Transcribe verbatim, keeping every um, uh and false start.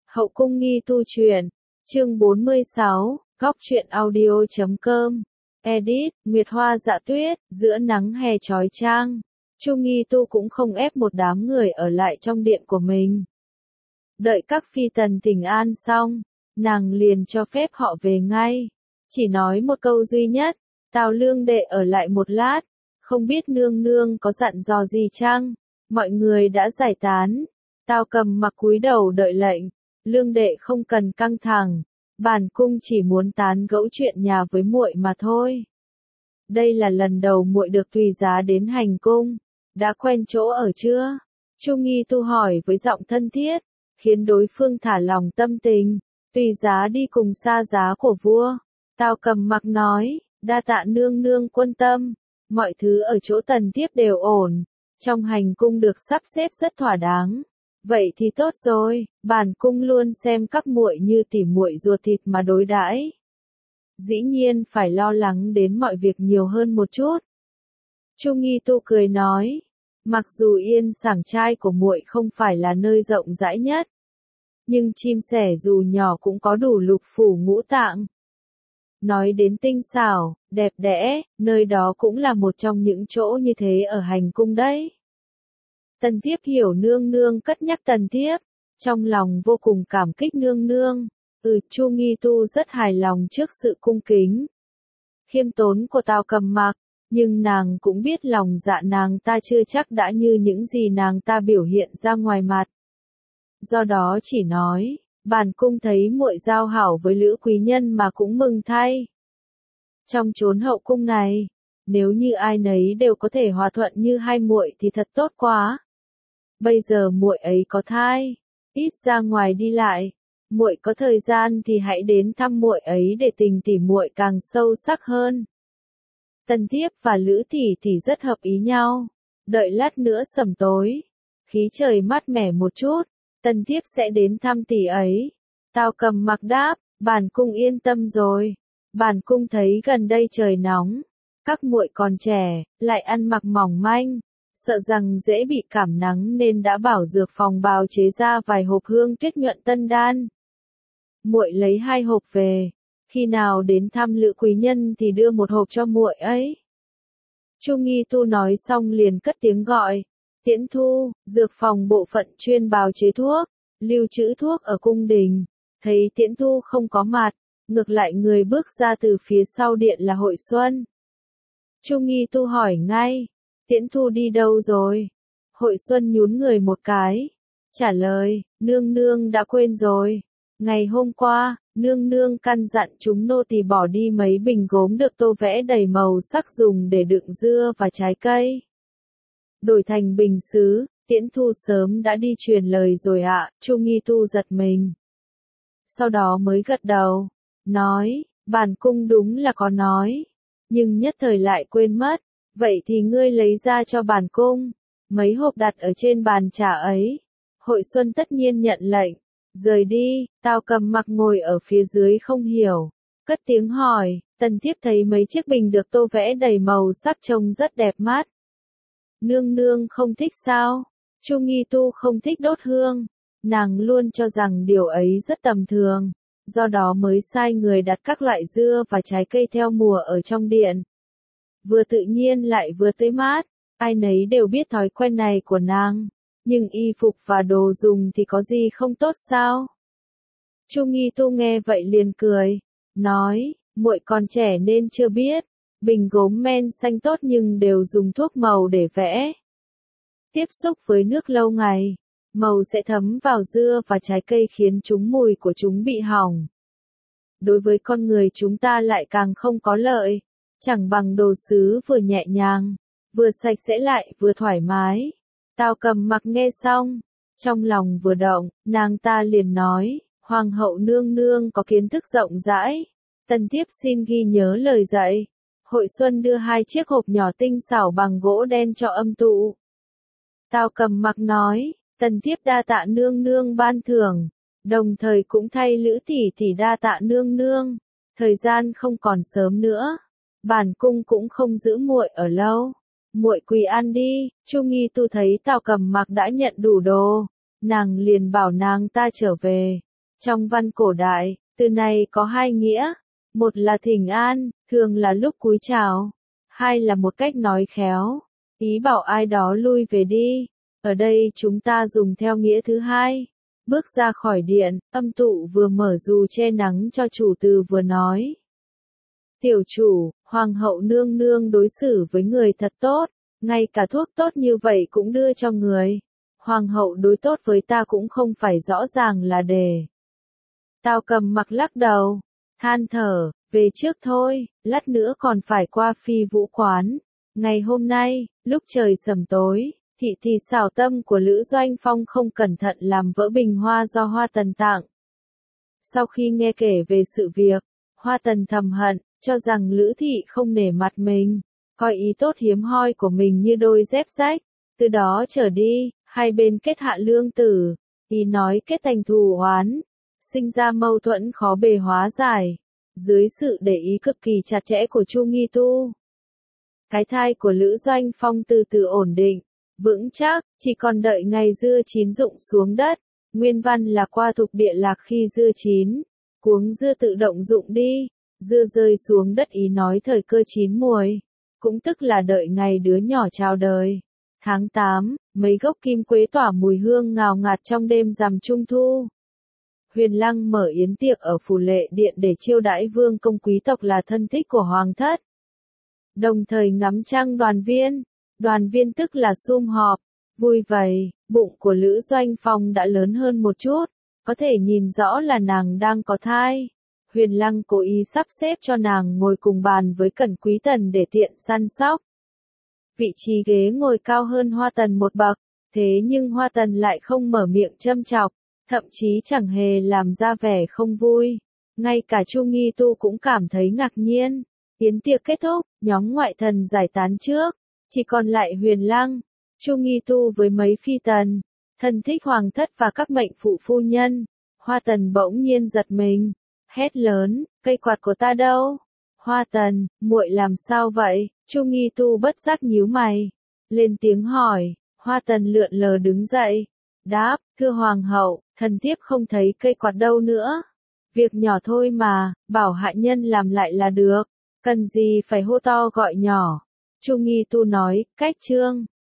Hậu cung nghi tu truyện, chương bốn mươi sáu, góc truyện audio chấm com, edit, Nguyệt Hoa Dạ Tuyết, giữa nắng hè chói chang, Chu Nghi Tu cũng không ép một đám người ở lại trong điện của mình. Đợi các phi tần thỉnh an xong, nàng liền cho phép họ về ngay, chỉ nói một câu duy nhất, Tào Lương đệ ở lại một lát, không biết nương nương có dặn dò gì chăng? Mọi người đã giải tán, Tào Cầm mặc cúi đầu đợi lệnh. Lương đệ không cần căng thẳng, bản cung chỉ muốn tán gẫu chuyện nhà với muội mà thôi. Đây là lần đầu muội được tùy giá đến hành cung, đã quen chỗ ở chưa? Chu Nghi Tu hỏi với giọng thân thiết, khiến đối phương thả lòng tâm tình. Tùy giá đi cùng xa giá của vua. Tào Cầm mặc nói, đa tạ nương nương quân tâm, mọi thứ ở chỗ tần tiếp đều ổn, trong hành cung được sắp xếp rất thỏa đáng. Vậy thì tốt rồi, bản cung luôn xem các muội như tỉ muội ruột thịt mà đối đãi. Dĩ nhiên phải lo lắng đến mọi việc nhiều hơn một chút. Chu Nghi Tu cười nói, mặc dù yên sảng trai của muội không phải là nơi rộng rãi nhất, nhưng chim sẻ dù nhỏ cũng có đủ lục phủ ngũ tạng. Nói đến tinh xảo, đẹp đẽ, nơi đó cũng là một trong những chỗ như thế ở hành cung đấy. Tần Thiếp hiểu nương nương cất nhắc Tần Thiếp, trong lòng vô cùng cảm kích nương nương. Ừ, Chu Nghi Tu rất hài lòng trước sự cung kính, khiêm tốn của Tào Cầm mặc, nhưng nàng cũng biết lòng dạ nàng ta chưa chắc đã như những gì nàng ta biểu hiện ra ngoài mặt. Do đó chỉ nói, bản cung thấy muội giao hảo với Lữ quý nhân mà cũng mừng thay. Trong chốn hậu cung này, nếu như ai nấy đều có thể hòa thuận như hai muội thì thật tốt quá. Bây giờ muội ấy có thai, ít ra ngoài đi lại, muội có thời gian thì hãy đến thăm muội ấy để tình tỉ muội càng sâu sắc hơn. Tần Thiếp và Lữ tỷ tỷ rất hợp ý nhau, đợi lát nữa sẩm tối, khí trời mát mẻ một chút, Tần Thiếp sẽ đến thăm tỷ ấy. Tào Cầm mặc đáp, bản cung yên tâm rồi, bản cung thấy gần đây trời nóng, các muội còn trẻ, lại ăn mặc mỏng manh, sợ rằng dễ bị cảm nắng nên đã bảo dược phòng bào chế ra vài hộp hương tuyết nhuận tân đan. Muội lấy hai hộp về, khi nào đến thăm Lữ quý nhân thì đưa một hộp cho muội ấy. Chu Nghi Tu nói xong liền cất tiếng gọi, Tiễn Thu, dược phòng bộ phận chuyên bào chế thuốc, lưu trữ thuốc ở cung đình. Thấy Tiễn Thu không có mặt, ngược lại người bước ra từ phía sau điện là Hội Xuân. Chu Nghi Tu hỏi ngay, Tiễn Thu đi đâu rồi? Hội Xuân nhún người một cái, trả lời, nương nương đã quên rồi. Ngày hôm qua, nương nương căn dặn chúng nô tỳ bỏ đi mấy bình gốm được tô vẽ đầy màu sắc dùng để đựng dưa và trái cây. Đổi thành bình sứ, Tiễn Thu sớm đã đi truyền lời rồi ạ. Chu Nghi Tu giật mình. Sau đó mới gật đầu, nói, bản cung đúng là có nói, nhưng nhất thời lại quên mất, vậy thì ngươi lấy ra cho bản cung. Mấy hộp đặt ở trên bàn trà ấy. Hội Xuân tất nhiên nhận lệnh, rời đi. Tào Cầm mặc ngồi ở phía dưới không hiểu, cất tiếng hỏi, Tần Thiếp thấy mấy chiếc bình được tô vẽ đầy màu sắc trông rất đẹp mắt. Nương nương không thích sao? Chu Nghi Tu không thích đốt hương, nàng luôn cho rằng điều ấy rất tầm thường, do đó mới sai người đặt các loại dưa và trái cây theo mùa ở trong điện. Vừa tự nhiên lại vừa tươi mát, ai nấy đều biết thói quen này của nàng, nhưng y phục và đồ dùng thì có gì không tốt sao? Chu Nghi Tu nghe vậy liền cười, nói, muội còn trẻ nên chưa biết, bình gốm men xanh tốt nhưng đều dùng thuốc màu để vẽ. Tiếp xúc với nước lâu ngày, màu sẽ thấm vào dưa và trái cây khiến chúng mùi của chúng bị hỏng. Đối với con người chúng ta lại càng không có lợi, chẳng bằng đồ sứ vừa nhẹ nhàng, vừa sạch sẽ lại vừa thoải mái. Tào Cầm mặc nghe xong, trong lòng vừa động, nàng ta liền nói, Hoàng hậu nương nương có kiến thức rộng rãi, Tần Thiếp xin ghi nhớ lời dạy. Hội Xuân đưa hai chiếc hộp nhỏ tinh xảo bằng gỗ đen cho âm tụ. Tào Cầm mặc nói, Tần Thiếp đa tạ nương nương ban thưởng, đồng thời cũng thay Lữ tỷ tỷ đa tạ nương nương. Thời gian không còn sớm nữa, bản cung cũng không giữ muội ở lâu, muội quỳ ăn đi. Chu Nghi Tu thấy Tào Cầm mặc đã nhận đủ đồ, nàng liền bảo nàng ta trở về. Trong văn cổ đại, từ này có hai nghĩa. Một là thỉnh an, thường là lúc cúi chào. Hai là một cách nói khéo, ý bảo ai đó lui về đi. Ở đây chúng ta dùng theo nghĩa thứ hai. Bước ra khỏi điện, âm tụ vừa mở dù che nắng cho chủ từ vừa nói. Tiểu chủ, hoàng hậu nương nương đối xử với người thật tốt, ngay cả thuốc tốt như vậy cũng đưa cho người. Hoàng hậu đối tốt với ta cũng không phải rõ ràng là đề. Tào Cầm Mặc lắc đầu, than thở, về trước thôi, lát nữa còn phải qua phi vũ quán. Ngày hôm nay, lúc trời sầm tối, thị thì xảo tâm của Lữ Doanh Phong không cẩn thận làm vỡ bình hoa do Hoa Tần tặng. Sau khi nghe kể về sự việc, Hoa Tần thầm hận, cho rằng Lữ thị không nể mặt mình, coi ý tốt hiếm hoi của mình như đôi dép rách. Từ đó trở đi, hai bên kết hạ lương tử, ý nói kết thành thù oán, sinh ra mâu thuẫn khó bề hóa giải. Dưới sự để ý cực kỳ chặt chẽ của Chu Nghi Tu, cái thai của Lữ Doanh Phong từ từ ổn định, vững chắc, chỉ còn đợi ngày dưa chín rụng xuống đất. Nguyên văn là qua thục địa lạc khi dưa chín, cuống dưa tự động rụng đi, dưa rơi xuống đất ý nói thời cơ chín muồi, cũng tức là đợi ngày đứa nhỏ chào đời. Tháng tám, mấy gốc kim quế tỏa mùi hương ngào ngạt trong đêm rằm trung thu. Huyền Lăng mở yến tiệc ở Phù Lệ Điện để chiêu đãi vương công quý tộc là thân thích của hoàng thất. Đồng thời ngắm trăng đoàn viên, đoàn viên tức là sum họp, vui vầy, bụng của Lữ Doanh Phong đã lớn hơn một chút, có thể nhìn rõ là nàng đang có thai. Huyền Lăng cố ý sắp xếp cho nàng ngồi cùng bàn với Cẩn Quý Tần để tiện săn sóc. Vị trí ghế ngồi cao hơn Hoa Tần một bậc, thế nhưng Hoa Tần lại không mở miệng châm chọc, thậm chí chẳng hề làm ra vẻ không vui. Ngay cả Chu Nghi Tu cũng cảm thấy ngạc nhiên. Yến tiệc kết thúc, nhóm ngoại thần giải tán trước, chỉ còn lại Huyền Lăng, Chu Nghi Tu với mấy phi tần, thân thích hoàng thất và các mệnh phụ phu nhân. Hoa Tần bỗng nhiên giật mình, hét lớn, cây quạt của ta đâu? Hoa Tần, muội làm sao vậy? Chu Nghi Tu bất giác nhíu mày, lên tiếng hỏi. Hoa Tần lượn lờ đứng dậy, đáp, thưa hoàng hậu, thần thiếp không thấy cây quạt đâu nữa. Việc nhỏ thôi mà, bảo hạ nhân làm lại là được, cần gì phải hô to gọi nhỏ. Chu Nghi Tu nói, cách chương.